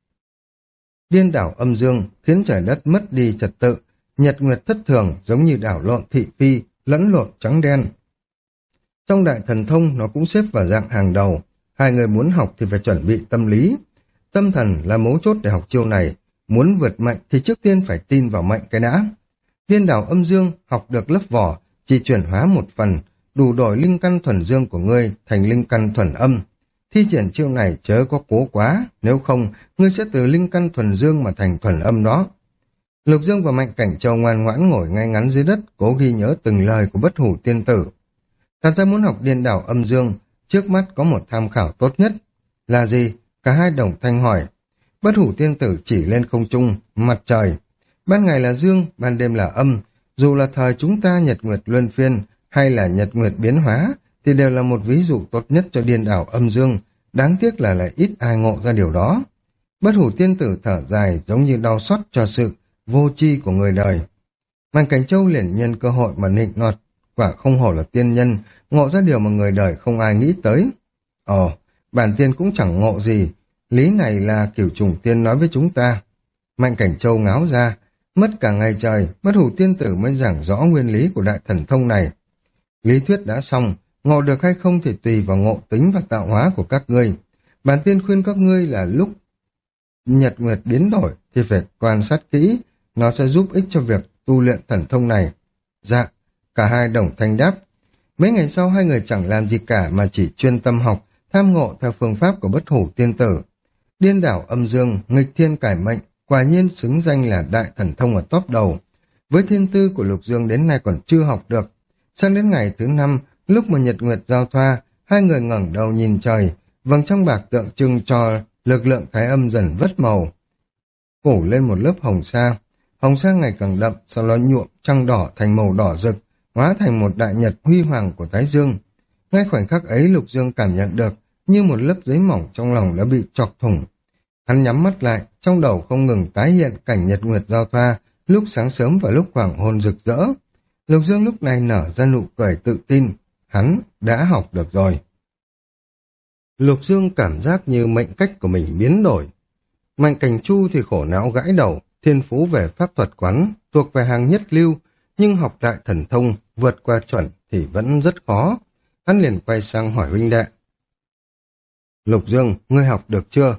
Điên đảo âm dương khiến trời đất mất đi trật tự, nhật nguyệt thất thường giống như đảo lộn thị phi, lẫn lộn trắng đen. Trong đại thần thông nó cũng xếp vào dạng hàng đầu, hai người muốn học thì phải chuẩn bị tâm lý. Tâm thần là mấu chốt để học chiêu này, muốn vượt mạnh thì trước tiên phải tin vào mệnh cái đã. Điên đảo âm dương học được lớp vỏ, chỉ chuyển hóa một phần, đủ đổi linh căn thuần dương của ngươi thành linh căn thuần âm. Thi triển chiêu này chớ có cố quá, nếu không, ngươi sẽ từ linh căn thuần dương mà thành thuần âm đó. Lục Dương và Mạnh Cảnh Châu ngoan ngoãn ngồi ngay ngắn dưới đất, cố ghi nhớ từng lời của Bất Hủ Tiên Tử. Thật ra muốn học điên đảo âm dương, trước mắt có một tham khảo tốt nhất. Là gì? Cả hai đồng thanh hỏi. Bất Hủ Tiên Tử chỉ lên không trung, mặt trời. Ban ngày là dương, ban đêm là âm. Dù là thời chúng ta nhật nguyệt luân phiên hay là nhật nguyệt biến hóa, thì đều là một ví dụ tốt nhất cho điên đảo âm dương. Đáng tiếc là lại ít ai ngộ ra điều đó. Bất Hủ Tiên Tử thở dài giống như đau xót cho sự vô tri của người đời. Mạnh Cảnh Châu liền nhân cơ hội mà nịnh nọt, quả không hổ là tiên nhân, ngộ ra điều mà người đời không ai nghĩ tới. Ồ, bản tiên cũng chẳng ngộ gì, lý này là Cửu Trùng Tiên nói với chúng ta. Mạnh Cảnh Châu ngáo ra, mất cả ngày trời, Bất Hủ Tiên Tử mới giảng rõ nguyên lý của đại thần thông này. Lý thuyết đã xong, ngộ được hay không thì tùy vào ngộ tính và tạo hóa của các ngươi. Bản tiên khuyên các ngươi là lúc nhật nguyệt biến đổi thì phải quan sát kỹ, nó sẽ giúp ích cho việc tu luyện thần thông này. Dạ, cả hai đồng thanh đáp. Mấy ngày sau hai người chẳng làm gì cả mà chỉ chuyên tâm học, tham ngộ theo phương pháp của Bất Hủ Tiên Tử. Điên đảo âm dương, nghịch thiên cải mệnh, quả nhiên xứng danh là đại thần thông ở top đầu. Với thiên tư của Lục Dương đến nay còn chưa học được. Sang đến ngày thứ 5, lúc mà nhật nguyệt giao thoa, hai người ngẩng đầu nhìn trời, vầng trăng bạc tượng trưng cho lực lượng thái âm dần vất màu, phủ lên một lớp hồng sa. Hồng sa ngày càng đậm, sau đó nhuộm trăng đỏ thành màu đỏ rực, hóa thành một đại nhật huy hoàng của Thái Dương. Ngay khoảnh khắc ấy Lục Dương cảm nhận được như một lớp giấy mỏng trong lòng đã bị chọc thủng. Hắn nhắm mắt lại, trong đầu không ngừng tái hiện cảnh nhật nguyệt giao thoa, lúc sáng sớm và lúc hoàng hôn rực rỡ. Lục Dương lúc này nở ra nụ cười tự tin, hắn đã học được rồi. Lục Dương cảm giác như mệnh cách của mình biến đổi. Mạnh Cảnh Chu thì khổ não gãi đầu, thiên phú về pháp thuật quán, thuộc về hàng nhất lưu, nhưng học đại thần thông, vượt qua chuẩn thì vẫn rất khó. Hắn liền quay sang hỏi huynh đệ. Lục Dương, ngươi học được chưa?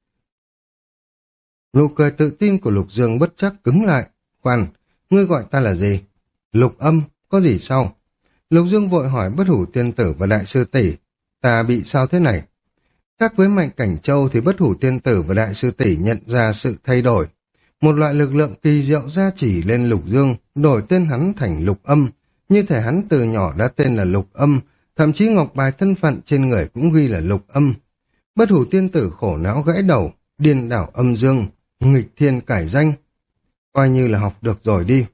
Nụ cười tự tin của Lục Dương bất chắc cứng lại. Khoan, ngươi gọi ta là gì? Lục Âm, có gì sao? Lục Dương vội hỏi Bất Hủ Tiên Tử và Đại Sư Tỷ, ta bị sao thế này? Khác với Mạnh Cảnh Châu thì Bất Hủ Tiên Tử và Đại Sư Tỷ nhận ra sự thay đổi. Một loại lực lượng kỳ diệu gia chỉ lên Lục Dương, đổi tên hắn thành Lục Âm, như thể hắn từ nhỏ đã tên là Lục Âm, thậm chí ngọc bài thân phận trên người cũng ghi là Lục Âm. Bất Hủ Tiên Tử khổ não gãy đầu, điên đảo âm dương, nghịch thiên cải danh. Coi như là học được rồi đi.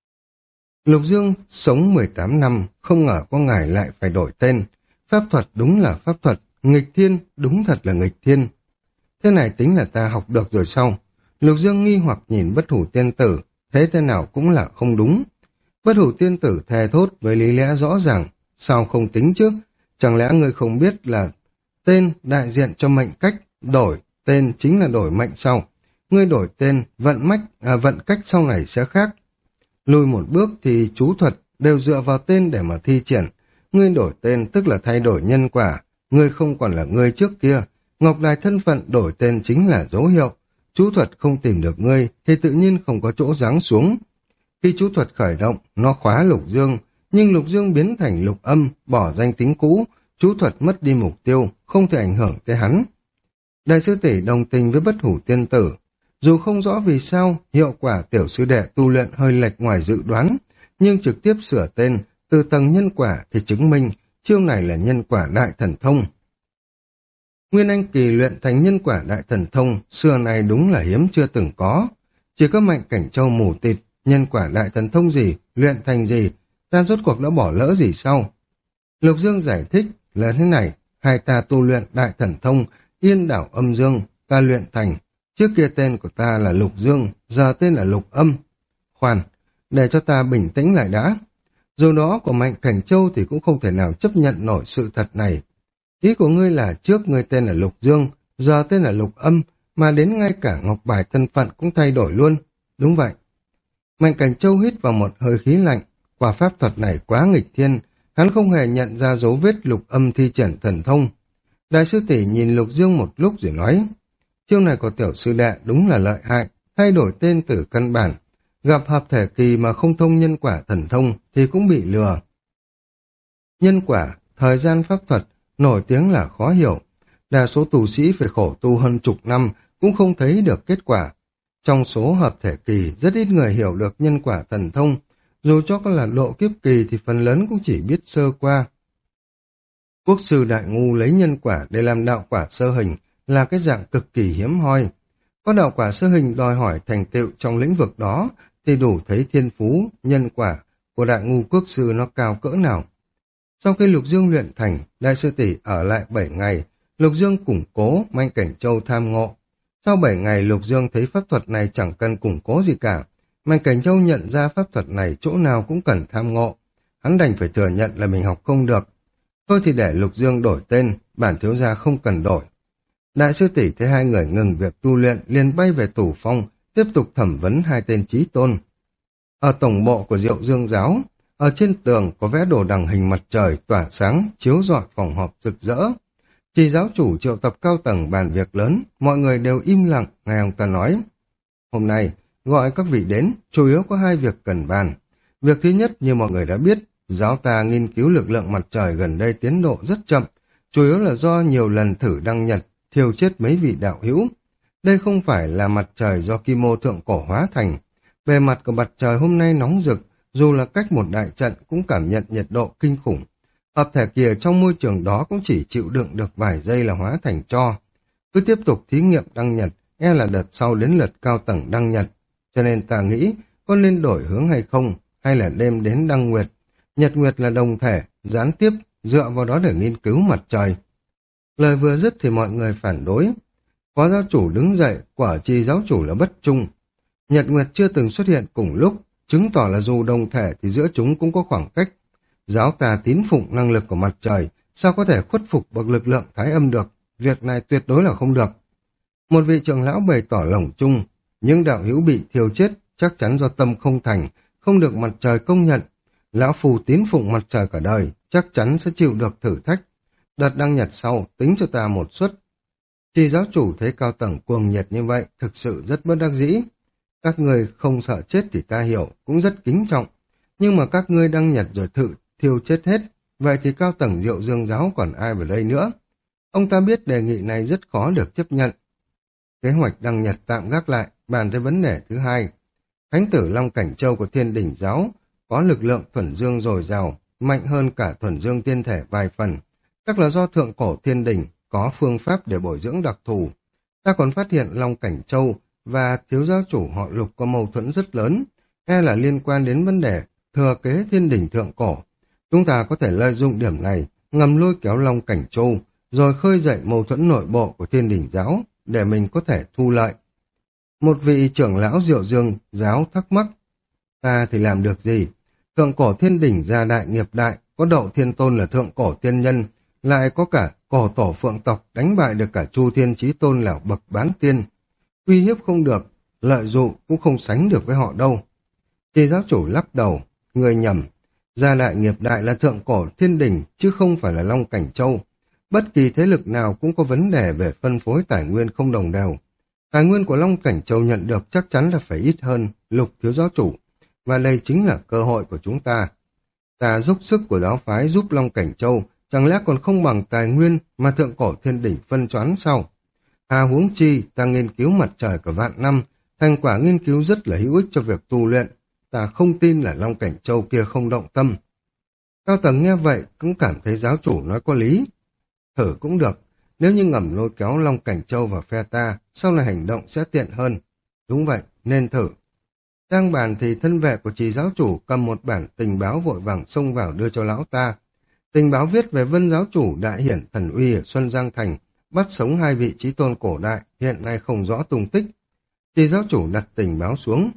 Lục Dương sống 18 năm, không ngờ có ngày lại phải đổi tên. Pháp thuật đúng là pháp thuật, nghịch thiên đúng thật là nghịch thiên. Thế này tính là ta học được rồi sao? Lục Dương nghi hoặc nhìn Bất Hủ Tiên Tử, thế thế nào cũng là không đúng. Bất Hủ Tiên Tử thề thốt với lý lẽ rõ ràng, sao không tính chứ? Chẳng lẽ ngươi không biết là tên đại diện cho mệnh cách, đổi tên chính là đổi mệnh sau. Ngươi đổi tên, vận cách sau này sẽ khác. Lùi một bước thì chú thuật đều dựa vào tên để mà thi triển. Ngươi đổi tên tức là thay đổi nhân quả, ngươi không còn là ngươi trước kia. Ngọc đài thân phận đổi tên chính là dấu hiệu. Chú thuật không tìm được ngươi thì tự nhiên không có chỗ giáng xuống. Khi chú thuật khởi động, nó khóa Lục Dương, nhưng Lục Dương biến thành Lục Âm, bỏ danh tính cũ, chú thuật mất đi mục tiêu, không thể ảnh hưởng tới hắn. Đại sư tỷ đồng tình với Bất Hủ Tiên Tử. Dù không rõ vì sao, hiệu quả tiểu sư đệ tu luyện hơi lệch ngoài dự đoán, nhưng trực tiếp sửa tên từ tầng nhân quả thì chứng minh chiêu này là nhân quả đại thần thông. Nguyên Anh kỳ luyện thành nhân quả đại thần thông, xưa này đúng là hiếm chưa từng có. Chỉ có Mạnh Cảnh Châu mù tịt, nhân quả đại thần thông gì, luyện thành gì, ta rốt cuộc đã bỏ lỡ gì sau. Lục Dương giải thích là thế này, hai ta tu luyện đại thần thông, yên đảo âm dương, ta luyện thành. Trước kia tên của ta là Lục Dương, giờ tên là Lục Âm. Khoan, để cho ta bình tĩnh lại đã. Dù đó của Mạnh Cảnh Châu thì cũng không thể nào chấp nhận nổi sự thật này. Ý của ngươi là trước ngươi tên là Lục Dương, giờ tên là Lục Âm, mà đến ngay cả ngọc bài thân phận cũng thay đổi luôn. Đúng vậy. Mạnh Cảnh Châu hít vào một hơi khí lạnh, quả pháp thuật này quá nghịch thiên, hắn không hề nhận ra dấu vết Lục Âm thi triển thần thông. Đại sư tỷ nhìn Lục Dương một lúc rồi nói, chiêu này của tiểu sư đệ đúng là lợi hại, thay đổi tên từ căn bản, gặp hợp thể kỳ mà không thông nhân quả thần thông thì cũng bị lừa. Nhân quả, thời gian pháp thuật, nổi tiếng là khó hiểu. Đa số tu sĩ phải khổ tu hơn chục năm cũng không thấy được kết quả. Trong số hợp thể kỳ, rất ít người hiểu được nhân quả thần thông. Dù cho có là độ kiếp kỳ thì phần lớn cũng chỉ biết sơ qua. Quốc sư Đại Ngu lấy nhân quả để làm đạo quả sơ hình là cái dạng cực kỳ hiếm hoi. Có đạo quả sơ hình đòi hỏi thành tựu trong lĩnh vực đó thì đủ thấy thiên phú, nhân quả của Đại Ngu quốc sư nó cao cỡ nào. Sau khi Lục Dương luyện thành, Đại sư tỷ ở lại 7 ngày, Lục Dương củng cố, Mạnh Cảnh Châu tham ngộ. Sau 7 ngày Lục Dương thấy pháp thuật này chẳng cần củng cố gì cả. Mạnh Cảnh Châu nhận ra pháp thuật này chỗ nào cũng cần tham ngộ. Hắn đành phải thừa nhận là mình học không được. Thôi thì để Lục Dương đổi tên, bản thiếu gia không cần đổi. Đại sư tỷ thấy hai người ngừng việc tu luyện liền bay về Tủ Phong, tiếp tục thẩm vấn hai tên chí tôn. Ở tổng bộ của Diệu Dương giáo, ở trên tường có vẽ đồ đằng hình mặt trời tỏa sáng, chiếu rọi phòng họp rực rỡ. Chỉ giáo chủ triệu tập cao tầng bàn việc lớn, mọi người đều im lặng, nghe ông ta nói. Hôm nay, gọi các vị đến, chủ yếu có hai việc cần bàn. Việc thứ nhất như mọi người đã biết, giáo ta nghiên cứu lực lượng mặt trời gần đây tiến độ rất chậm, chủ yếu là do nhiều lần thử đăng nhật, thiêu chết mấy vị đạo hữu. Đây không phải là mặt trời do Kim Mô thượng cổ hóa thành. Bề mặt của mặt trời hôm nay nóng rực, dù là cách một đại trận cũng cảm nhận nhiệt độ kinh khủng. Hợp thể kia trong môi trường đó cũng chỉ chịu đựng được vài giây là hóa thành tro. Cứ tiếp tục thí nghiệm đăng nhật, e là đợt sau đến lượt cao tầng đăng nhật. Cho nên ta nghĩ có nên đổi hướng hay không, hay là đêm đến đăng nguyệt. Nhật nguyệt là đồng thể, gián tiếp, dựa vào đó để nghiên cứu mặt trời. Lời vừa dứt thì mọi người phản đối. Phó giáo chủ đứng dậy, quả chi giáo chủ là bất trung. Nhật nguyệt chưa từng xuất hiện cùng lúc, chứng tỏ là dù đồng thể thì giữa chúng cũng có khoảng cách. Giáo ta tín phụng năng lực của mặt trời, sao có thể khuất phục bậc lực lượng thái âm được, việc này tuyệt đối là không được. Một vị trưởng lão bày tỏ lòng chung, nhưng đạo hữu bị thiêu chết chắc chắn do tâm không thành, không được mặt trời công nhận. Lão phù tín phụng mặt trời cả đời, chắc chắn sẽ chịu được thử thách. Đợt đăng nhật sau, tính cho ta một suất. Thì giáo chủ thấy cao tầng cuồng nhiệt như vậy, thực sự rất bất đắc dĩ. Các ngươi không sợ chết thì ta hiểu, cũng rất kính trọng. Nhưng mà các ngươi đăng nhật rồi thử thiêu chết hết, vậy thì cao tầng Diệu Dương giáo còn ai vào đây nữa? Ông ta biết đề nghị này rất khó được chấp nhận. Kế hoạch đăng nhật tạm gác lại, bàn tới vấn đề thứ hai. Thánh tử Long Cảnh Châu của Thiên Đỉnh giáo có lực lượng thuần dương dồi dào, mạnh hơn cả thuần dương tiên thể vài phần. Chắc là do thượng cổ Thiên Đỉnh có phương pháp để bồi dưỡng đặc thù. Ta còn phát hiện Long Cảnh Châu và thiếu giáo chủ họ Lục có mâu thuẫn rất lớn, e là liên quan đến vấn đề thừa kế Thiên Đỉnh thượng cổ. Chúng ta có thể lợi dụng điểm này, ngầm lôi kéo Long Cảnh Châu, rồi khơi dậy mâu thuẫn nội bộ của Thiên Đỉnh giáo, để mình có thể thu lợi. Một vị trưởng lão Diệu Dương giáo thắc mắc, ta thì làm được gì? Thượng cổ Thiên Đỉnh gia đại nghiệp đại, có Đậu Thiên Tôn là thượng cổ tiên nhân, lại có cả cổ tổ phượng tộc đánh bại được cả Chu Thiên Chí Tôn là bậc bán tiên. Uy hiếp không được, lợi dụng cũng không sánh được với họ đâu. Thì giáo chủ lắc đầu, người nhầm. Gia đại nghiệp đại là thượng cổ Thiên Đỉnh chứ không phải là Long Cảnh Châu. Bất kỳ thế lực nào cũng có vấn đề về phân phối tài nguyên không đồng đều. Tài nguyên của Long Cảnh Châu nhận được chắc chắn là phải ít hơn Lục thiếu giáo chủ. Và đây chính là cơ hội của chúng ta. Ta dốc sức của giáo phái giúp Long Cảnh Châu, chẳng lẽ còn không bằng tài nguyên mà thượng cổ Thiên Đỉnh phân choán sao? Hà huống chi, ta nghiên cứu mặt trời cả vạn năm, thành quả nghiên cứu rất là hữu ích cho việc tu luyện. Ta không tin là Long Cảnh Châu kia không động tâm. Cao tầng nghe vậy cũng cảm thấy giáo chủ nói có lý. Thử cũng được, nếu như ngầm lôi kéo Long Cảnh Châu vào phe ta, sau này hành động sẽ tiện hơn. Đúng vậy, nên thử. Đang bàn thì thân vệ của trì giáo chủ cầm một bản tình báo vội vàng xông vào đưa cho lão ta. Tình báo viết về Vân giáo chủ đại hiển thần uy ở Xuân Giang Thành, bắt sống hai vị chí tôn cổ đại, hiện nay không rõ tung tích. Trì giáo chủ đặt tình báo xuống.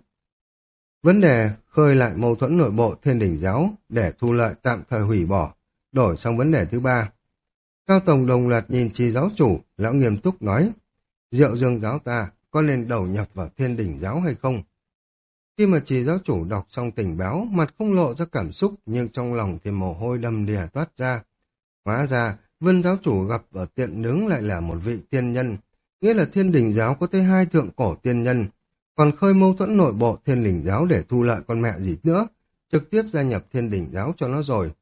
Vấn đề khơi lại mâu thuẫn nội bộ Thiên Đỉnh giáo để thu lợi tạm thời hủy bỏ, đổi sang vấn đề thứ ba. Cao Tổng đồng loạt nhìn trì giáo chủ, lão nghiêm túc nói, Diệu Dương giáo ta có nên đầu nhập vào Thiên Đỉnh giáo hay không? Khi mà trì giáo chủ đọc xong tình báo, mặt không lộ ra cảm xúc, nhưng trong lòng thì mồ hôi đầm đìa toát ra. Hóa ra, Vân giáo chủ gặp ở tiệm nướng lại là một vị tiên nhân, nghĩa là Thiên Đỉnh giáo có tới hai thượng cổ tiên nhân, còn khơi mâu thuẫn nội bộ Thiên Đỉnh giáo để thu lợi con mẹ gì nữa, trực tiếp gia nhập Thiên Đỉnh giáo cho nó rồi.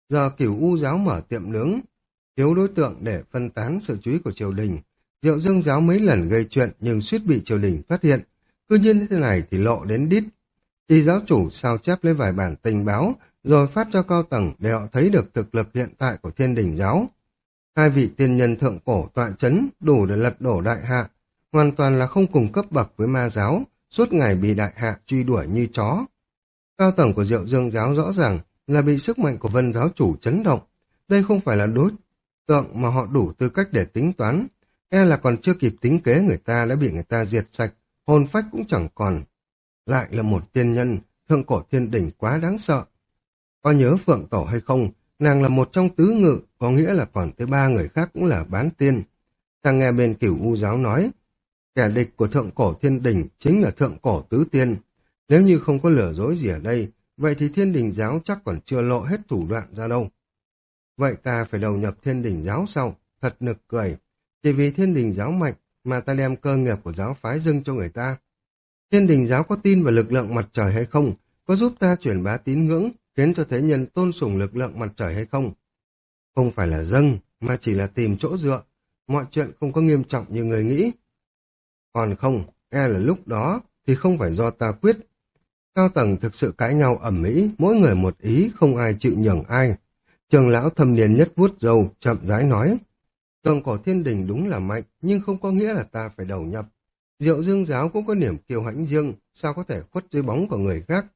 Giờ Cửu U giáo mở tiệm nướng, thiếu đối tượng để phân tán sự chú ý của triều đình. Diệu Dương giáo mấy lần gây chuyện nhưng suýt bị triều đình phát hiện. Cứ nhiên thế này thì lộ đến đít. Thì giáo chủ sao chép lấy vài bản tình báo rồi phát cho cao tầng để họ thấy được thực lực hiện tại của Thiên Đình giáo. Hai vị tiên nhân thượng cổ tọa chấn đủ để lật đổ đại hạ, hoàn toàn là không cùng cấp bậc với ma giáo, suốt ngày bị đại hạ truy đuổi như chó. Cao tầng của Diệu Dương giáo rõ ràng là bị sức mạnh của Vân giáo chủ chấn động. Đây không phải là đối tượng mà họ đủ tư cách để tính toán. E là còn chưa kịp tính kế người ta đã bị người ta diệt sạch, hồn phách cũng chẳng còn. Lại là một tiên nhân, thượng cổ thiên đỉnh quá đáng sợ. Có nhớ Phượng Tổ hay không? Nàng là một trong tứ ngự, có nghĩa là còn tới 3 người khác cũng là bán tiên. Ta nghe bên Cửu U giáo nói, kẻ địch của thượng cổ thiên đình chính là thượng cổ tứ tiên. Nếu như không có lừa dối gì ở đây, vậy thì Thiên Đình giáo chắc còn chưa lộ hết thủ đoạn ra đâu. Vậy ta phải đầu nhập Thiên Đình giáo sau, thật nực cười. Chỉ vì Thiên Đình giáo mạnh mà ta đem cơ nghiệp của giáo phái dâng cho người ta. Thiên Đình giáo có tin vào lực lượng mặt trời hay không? Có giúp ta truyền bá tín ngưỡng, khiến cho thế nhân tôn sùng lực lượng mặt trời hay không? Không phải là dâng, mà chỉ là tìm chỗ dựa. Mọi chuyện không có nghiêm trọng như người nghĩ. Còn không, e là lúc đó thì không phải do ta quyết. Cao tầng thực sự cãi nhau ầm ĩ, mỗi người một ý, không ai chịu nhường ai. Trường lão thâm niên nhất vuốt râu, chậm rãi nói. Thượng cổ thiên đình đúng là mạnh, nhưng không có nghĩa là ta phải đầu nhập. Diệu Dương giáo cũng có niềm kiêu hãnh riêng, sao có thể khuất dưới bóng của người khác?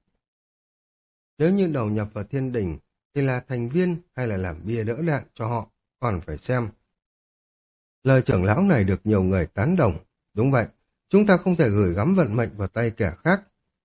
Nếu như đầu nhập vào thiên đình, thì là thành viên hay là làm bia đỡ đạn cho họ, còn phải xem. Lời trưởng lão này được nhiều người tán đồng. Đúng vậy, chúng ta không thể gửi gắm vận mệnh vào tay kẻ khác.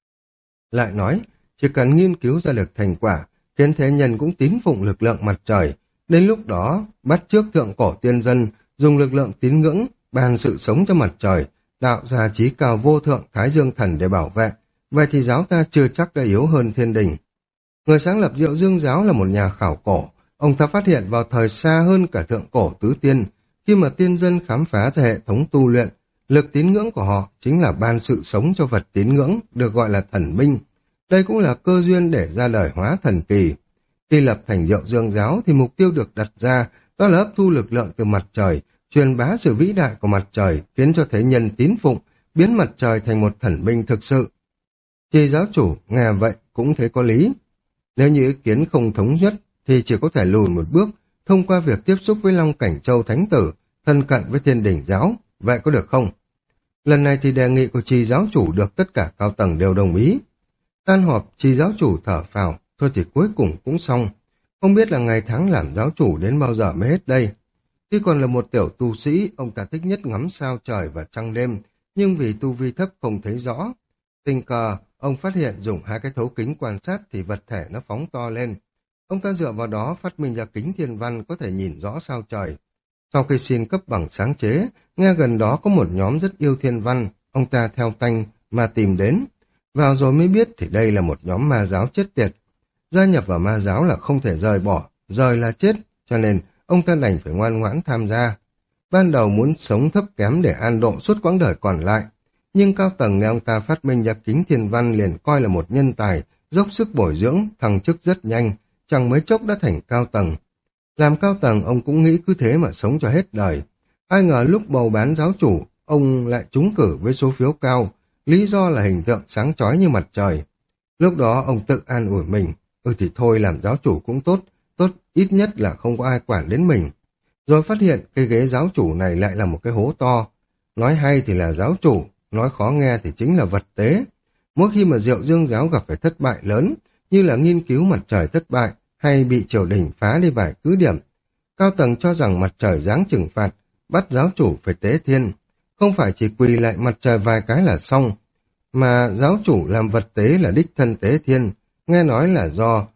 Lại nói, chỉ cần nghiên cứu ra được thành quả, khiến thế nhân cũng tín phụng lực lượng mặt trời. Đến lúc đó, bắt chước thượng cổ tiên dân, dùng lực lượng tín ngưỡng, ban sự sống cho mặt trời, tạo ra chí cao vô thượng Thái Dương Thần để bảo vệ. Vậy thì giáo ta chưa chắc đã yếu hơn thiên đình. Người sáng lập Diệu Dương giáo là một nhà khảo cổ. Ông ta phát hiện vào thời xa hơn cả thượng cổ tứ tiên, khi mà tiên dân khám phá ra hệ thống tu luyện, lực tín ngưỡng của họ chính là ban sự sống cho vật tín ngưỡng, được gọi là thần minh. Đây cũng là cơ duyên để ra đời hóa thần kỳ. Khi lập thành Diệu Dương giáo thì mục tiêu được đặt ra đó là hấp thu lực lượng từ mặt trời, truyền bá sự vĩ đại của mặt trời, khiến cho thế nhân tín phụng, biến mặt trời thành một thần minh thực sự. Thì giáo chủ nghe vậy cũng thấy có lý. Nếu như ý kiến không thống nhất thì chỉ có thể lùi một bước, thông qua việc tiếp xúc với Long Cảnh Châu Thánh Tử, thân cận với Thiên Đình giáo. Vậy có được không? Lần này thì đề nghị của Trì giáo chủ được tất cả cao tầng đều đồng ý. Tan họp, Trì giáo chủ thở phào, thôi thì cuối cùng cũng xong. Không biết là ngày tháng làm giáo chủ đến bao giờ mới hết đây. Khi còn là một tiểu tu sĩ, ông ta thích nhất ngắm sao trời và trăng đêm, nhưng vì tu vi thấp không thấy rõ. Tình cờ, ông phát hiện dùng 2 cái thấu kính quan sát thì vật thể nó phóng to lên. Ông ta dựa vào đó phát minh ra kính thiên văn có thể nhìn rõ sao trời. Sau khi xin cấp bằng sáng chế, nghe gần đó có một nhóm rất yêu thiên văn, ông ta theo tanh mà tìm đến. Vào rồi mới biết thì đây là một nhóm ma giáo chết tiệt. Gia nhập vào ma giáo là không thể rời bỏ, rời là chết, cho nên ông ta đành phải ngoan ngoãn tham gia. Ban đầu muốn sống thấp kém để an độ suốt quãng đời còn lại, nhưng cao tầng nghe ông ta phát minh ra kính thiên văn liền coi là một nhân tài, dốc sức bồi dưỡng, thăng chức rất nhanh, chẳng mấy chốc đã thành cao tầng. Làm cao tầng ông cũng nghĩ cứ thế mà sống cho hết đời. Ai ngờ lúc bầu bán giáo chủ, ông lại trúng cử với số phiếu cao, lý do là hình tượng sáng chói như mặt trời. Lúc đó ông tự an ủi mình, thì thôi làm giáo chủ cũng tốt, tốt ít nhất là không có ai quản đến mình. Rồi phát hiện cái ghế giáo chủ này lại là một cái hố to. Nói hay thì là giáo chủ, nói khó nghe thì chính là vật tế. Mỗi khi mà Diệu Dương giáo gặp phải thất bại lớn, như là nghiên cứu mặt trời thất bại, hay bị triều đình phá đi vài cứ điểm, cao tầng cho rằng mặt trời giáng trừng phạt, bắt giáo chủ phải tế thiên. Không phải chỉ quỳ lại mặt trời vài cái là xong, mà giáo chủ làm vật tế là đích thân tế thiên. Nghe nói là do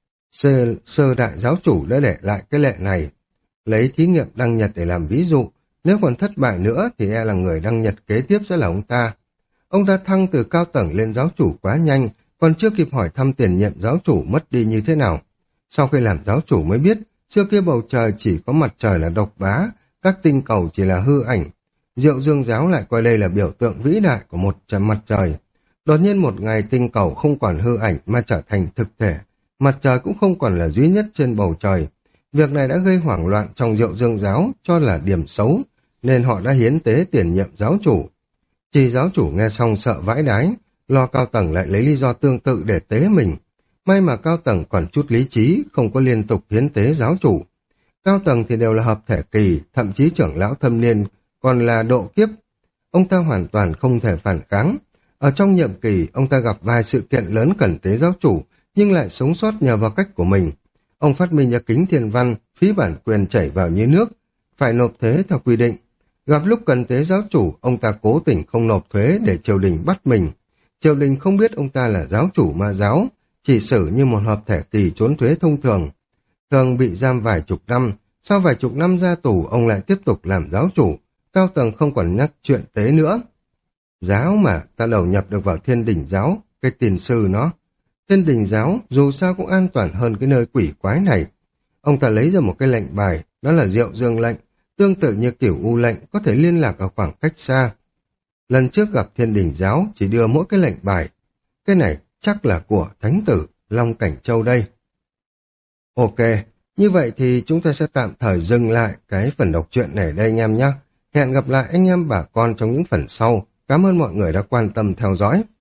sơ đại giáo chủ đã để lại cái lệ này. Lấy thí nghiệm đăng nhật để làm ví dụ, nếu còn thất bại nữa thì e là người đăng nhật kế tiếp sẽ là ông ta. Ông ta thăng từ cao tầng lên giáo chủ quá nhanh, còn chưa kịp hỏi thăm tiền nhiệm giáo chủ mất đi như thế nào. Sau khi làm giáo chủ mới biết, trước kia bầu trời chỉ có mặt trời là độc bá, các tinh cầu chỉ là hư ảnh. Diệu Dương giáo lại coi đây là biểu tượng vĩ đại của một mặt trời. Đột nhiên một ngày tinh cầu không còn hư ảnh mà trở thành thực thể, Mặt trời cũng không còn là duy nhất trên bầu trời. Việc này đã gây hoảng loạn trong Diệu Dương giáo cho là điểm xấu, nên họ đã hiến tế tiền nhiệm giáo chủ. Chỉ giáo chủ nghe xong sợ vãi đái, lo Cao Tầng lại lấy lý do tương tự để tế mình. May mà Cao Tầng còn chút lý trí, không có liên tục hiến tế giáo chủ. Cao Tầng thì đều là hợp thể kỳ, thậm chí trưởng lão thâm niên còn là độ kiếp. Ông ta hoàn toàn không thể phản kháng. Ở trong nhiệm kỳ, ông ta gặp vài sự kiện lớn cần tế giáo chủ, nhưng lại sống sót nhờ vào cách của mình. Ông phát minh ra kính thiên văn, phí bản quyền chảy vào như nước, phải nộp thuế theo quy định. Gặp lúc cần tế giáo chủ, ông ta cố tình không nộp thuế để triều đình bắt mình. Triều đình không biết ông ta là giáo chủ ma giáo, chỉ xử như một hợp thể kỳ trốn thuế thông thường. Thường bị giam vài chục năm, sau vài chục năm ra tù ông lại tiếp tục làm giáo chủ, Cao Tầng không còn nhắc chuyện tế nữa. Giáo mà, ta đầu nhập được vào Thiên Đình giáo, cái tiền sư nó. Thiên Đình giáo dù sao cũng an toàn hơn cái nơi quỷ quái này. Ông ta lấy ra một cái lệnh bài, đó là Diệu Dương lệnh, tương tự như Cửu U lệnh, có thể liên lạc ở khoảng cách xa. Lần trước gặp Thiên Đình giáo chỉ đưa mỗi cái lệnh bài. Cái này chắc là của Thánh tử Long Cảnh Châu đây. Ok, như vậy thì chúng ta sẽ tạm thời dừng lại cái phần đọc truyện này đây anh em nhé. Hẹn gặp lại anh em bà con trong những phần sau. Cảm ơn mọi người đã quan tâm theo dõi.